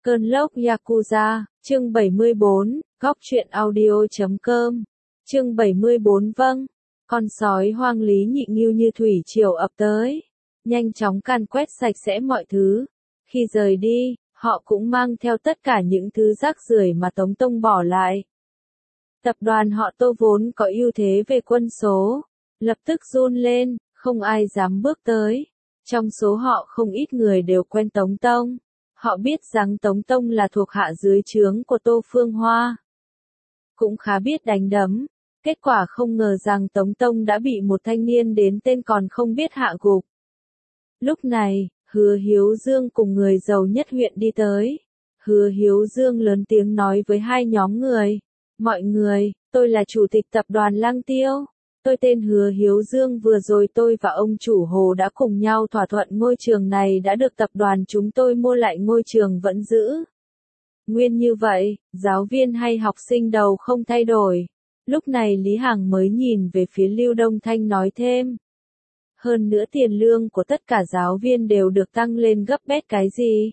Cơn lốc Yakuza, chương 74, góc truyện audio.com. Chương 74. Vâng, con sói hoang lý nhị nghiêu như thủy triều ập tới, nhanh chóng càn quét sạch sẽ mọi thứ. Khi rời đi, họ cũng mang theo tất cả những thứ rác rưởi mà Tống Tông bỏ lại. Tập đoàn họ Tô vốn có ưu thế về quân số, lập tức run lên, không ai dám bước tới. Trong số họ không ít người đều quen Tống Tông. Họ biết rằng Tống Tông là thuộc hạ dưới trướng của Tô Phương Hoa. Cũng khá biết đánh đấm. Kết quả không ngờ rằng Tống Tông đã bị một thanh niên đến tên còn không biết hạ gục. Lúc này, Hứa Hiếu Dương cùng người giàu nhất huyện đi tới. Hứa Hiếu Dương lớn tiếng nói với hai nhóm người. Mọi người, tôi là chủ tịch tập đoàn Lăng Tiêu. Tôi tên Hứa Hiếu Dương, vừa rồi tôi và ông chủ Hồ đã cùng nhau thỏa thuận ngôi trường này đã được tập đoàn chúng tôi mua lại, ngôi trường vẫn giữ nguyên như vậy, giáo viên hay học sinh đầu không thay đổi. Lúc này Lý Hằng mới nhìn về phía Lưu Đông Thanh nói thêm. Hơn nữa tiền lương của tất cả giáo viên đều được tăng lên gấp bét cái gì.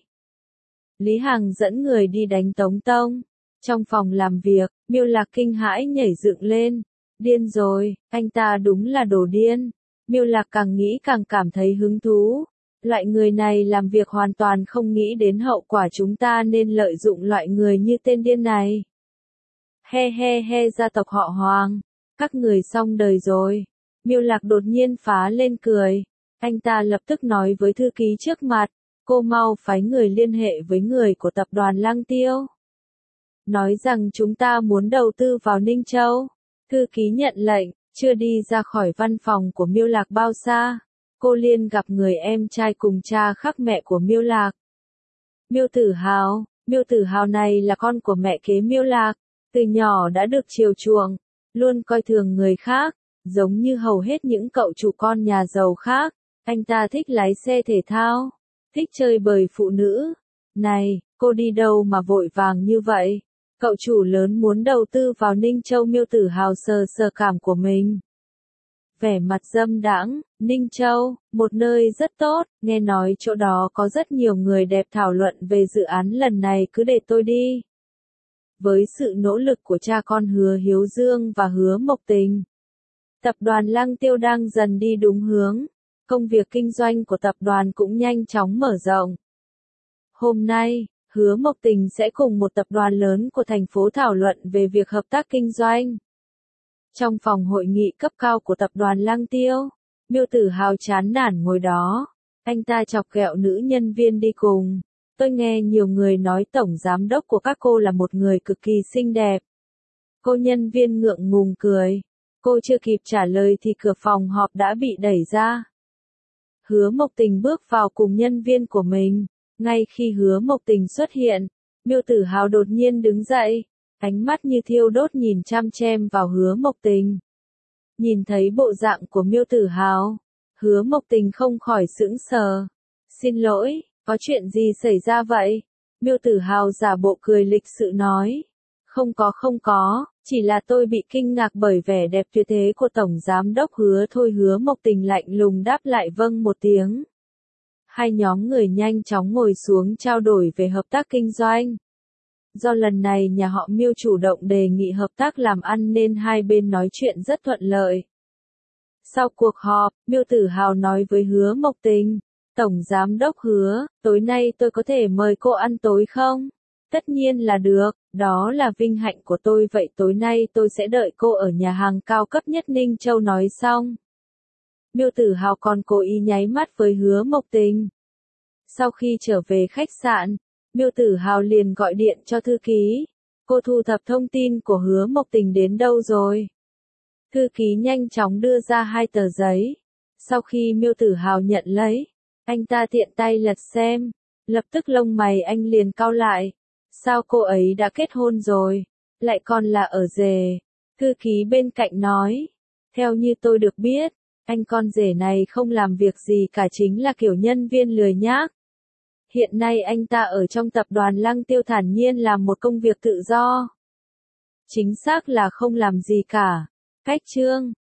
Lý Hằng dẫn người đi đánh Tống Tông. Trong phòng làm việc, Miêu Lạc kinh hãi nhảy dựng lên. Điên rồi, anh ta đúng là đồ điên. Miêu Lạc càng nghĩ càng cảm thấy hứng thú. Loại người này làm việc hoàn toàn không nghĩ đến hậu quả, chúng ta nên lợi dụng loại người như tên điên này. He he he, gia tộc họ Hoàng, các người xong đời rồi. Miêu Lạc đột nhiên phá lên cười. Anh ta lập tức nói với thư ký trước mặt, cô mau phái người liên hệ với người của tập đoàn Lăng Tiêu. Nói rằng chúng ta muốn đầu tư vào Ninh Châu. Thư ký nhận lệnh, chưa đi ra khỏi văn phòng của Miêu Lạc bao xa, cô liền gặp người em trai cùng cha khác mẹ của Miêu Lạc. Miêu Tử Hào này là con của mẹ kế Miêu Lạc, từ nhỏ đã được chiều chuộng, luôn coi thường người khác, giống như hầu hết những cậu chủ con nhà giàu khác. Anh ta thích lái xe thể thao, thích chơi bời phụ nữ. Này, cô đi đâu mà vội vàng như vậy? Cậu chủ lớn muốn đầu tư vào Ninh Châu. Miêu Tử Hào sờ sờ cảm của mình. Vẻ mặt dâm đãng. Ninh Châu, một nơi rất tốt, nghe nói chỗ đó có rất nhiều người đẹp, thảo luận về dự án lần này cứ để tôi đi. Với sự nỗ lực của cha con Hứa Hiếu Dương và Hứa Mộc Tình, tập đoàn Lăng Tiêu đang dần đi đúng hướng. Công việc kinh doanh của tập đoàn cũng nhanh chóng mở rộng. Hôm nay, Hứa Mộc Tình sẽ cùng một tập đoàn lớn của thành phố thảo luận về việc hợp tác kinh doanh. Trong phòng hội nghị cấp cao của tập đoàn Lăng Tiêu, Miêu Tử Hào chán nản ngồi đó. Anh ta chọc ghẹo nữ nhân viên đi cùng. Tôi nghe nhiều người nói tổng giám đốc của các cô là một người cực kỳ xinh đẹp. Cô nhân viên ngượng ngùng cười. Cô chưa kịp trả lời thì cửa phòng họp đã bị đẩy ra. Hứa Mộc Tình bước vào cùng nhân viên của mình. Ngay khi Hứa Mộc Tình xuất hiện, Miêu Tử Hào đột nhiên đứng dậy, ánh mắt như thiêu đốt nhìn chăm chăm vào Hứa Mộc Tình. Nhìn thấy bộ dạng của Miêu Tử Hào, Hứa Mộc Tình không khỏi sững sờ. Xin lỗi, có chuyện gì xảy ra vậy? Miêu Tử Hào giả bộ cười lịch sự nói. Không có, chỉ là tôi bị kinh ngạc bởi vẻ đẹp tuyệt thế của Tổng Giám đốc Hứa thôi. Hứa Mộc Tình lạnh lùng đáp lại vâng một tiếng. Hai nhóm người nhanh chóng ngồi xuống trao đổi về hợp tác kinh doanh. Do lần này nhà họ Miêu chủ động đề nghị hợp tác làm ăn nên hai bên nói chuyện rất thuận lợi. Sau cuộc họp, Miêu Tử Hào nói với Hứa Mộc Tình, Tổng Giám đốc Hứa, tối nay tôi có thể mời cô ăn tối không? Tất nhiên là được, đó là vinh hạnh của tôi. Vậy tối nay tôi sẽ đợi cô ở nhà hàng cao cấp nhất Ninh Châu. Nói xong, Miêu Tử Hào còn cố ý nháy mắt với Hứa Mộc Tình. Sau khi trở về khách sạn, Miêu Tử Hào liền gọi điện cho thư ký. Cô thu thập thông tin của Hứa Mộc Tình đến đâu rồi? Thư ký nhanh chóng đưa ra hai tờ giấy. Sau khi Miêu Tử Hào nhận lấy, anh ta tiện tay lật xem. Lập tức lông mày anh liền cau lại. Sao cô ấy đã kết hôn rồi? Lại còn là ở rể. Thư ký bên cạnh nói. Theo như tôi được biết, anh con rể này không làm việc gì cả, chính là kiểu nhân viên lười nhác. Hiện nay anh ta ở trong tập đoàn Lăng Tiêu thản nhiên làm một công việc tự do. Chính xác là không làm gì cả. Cách chương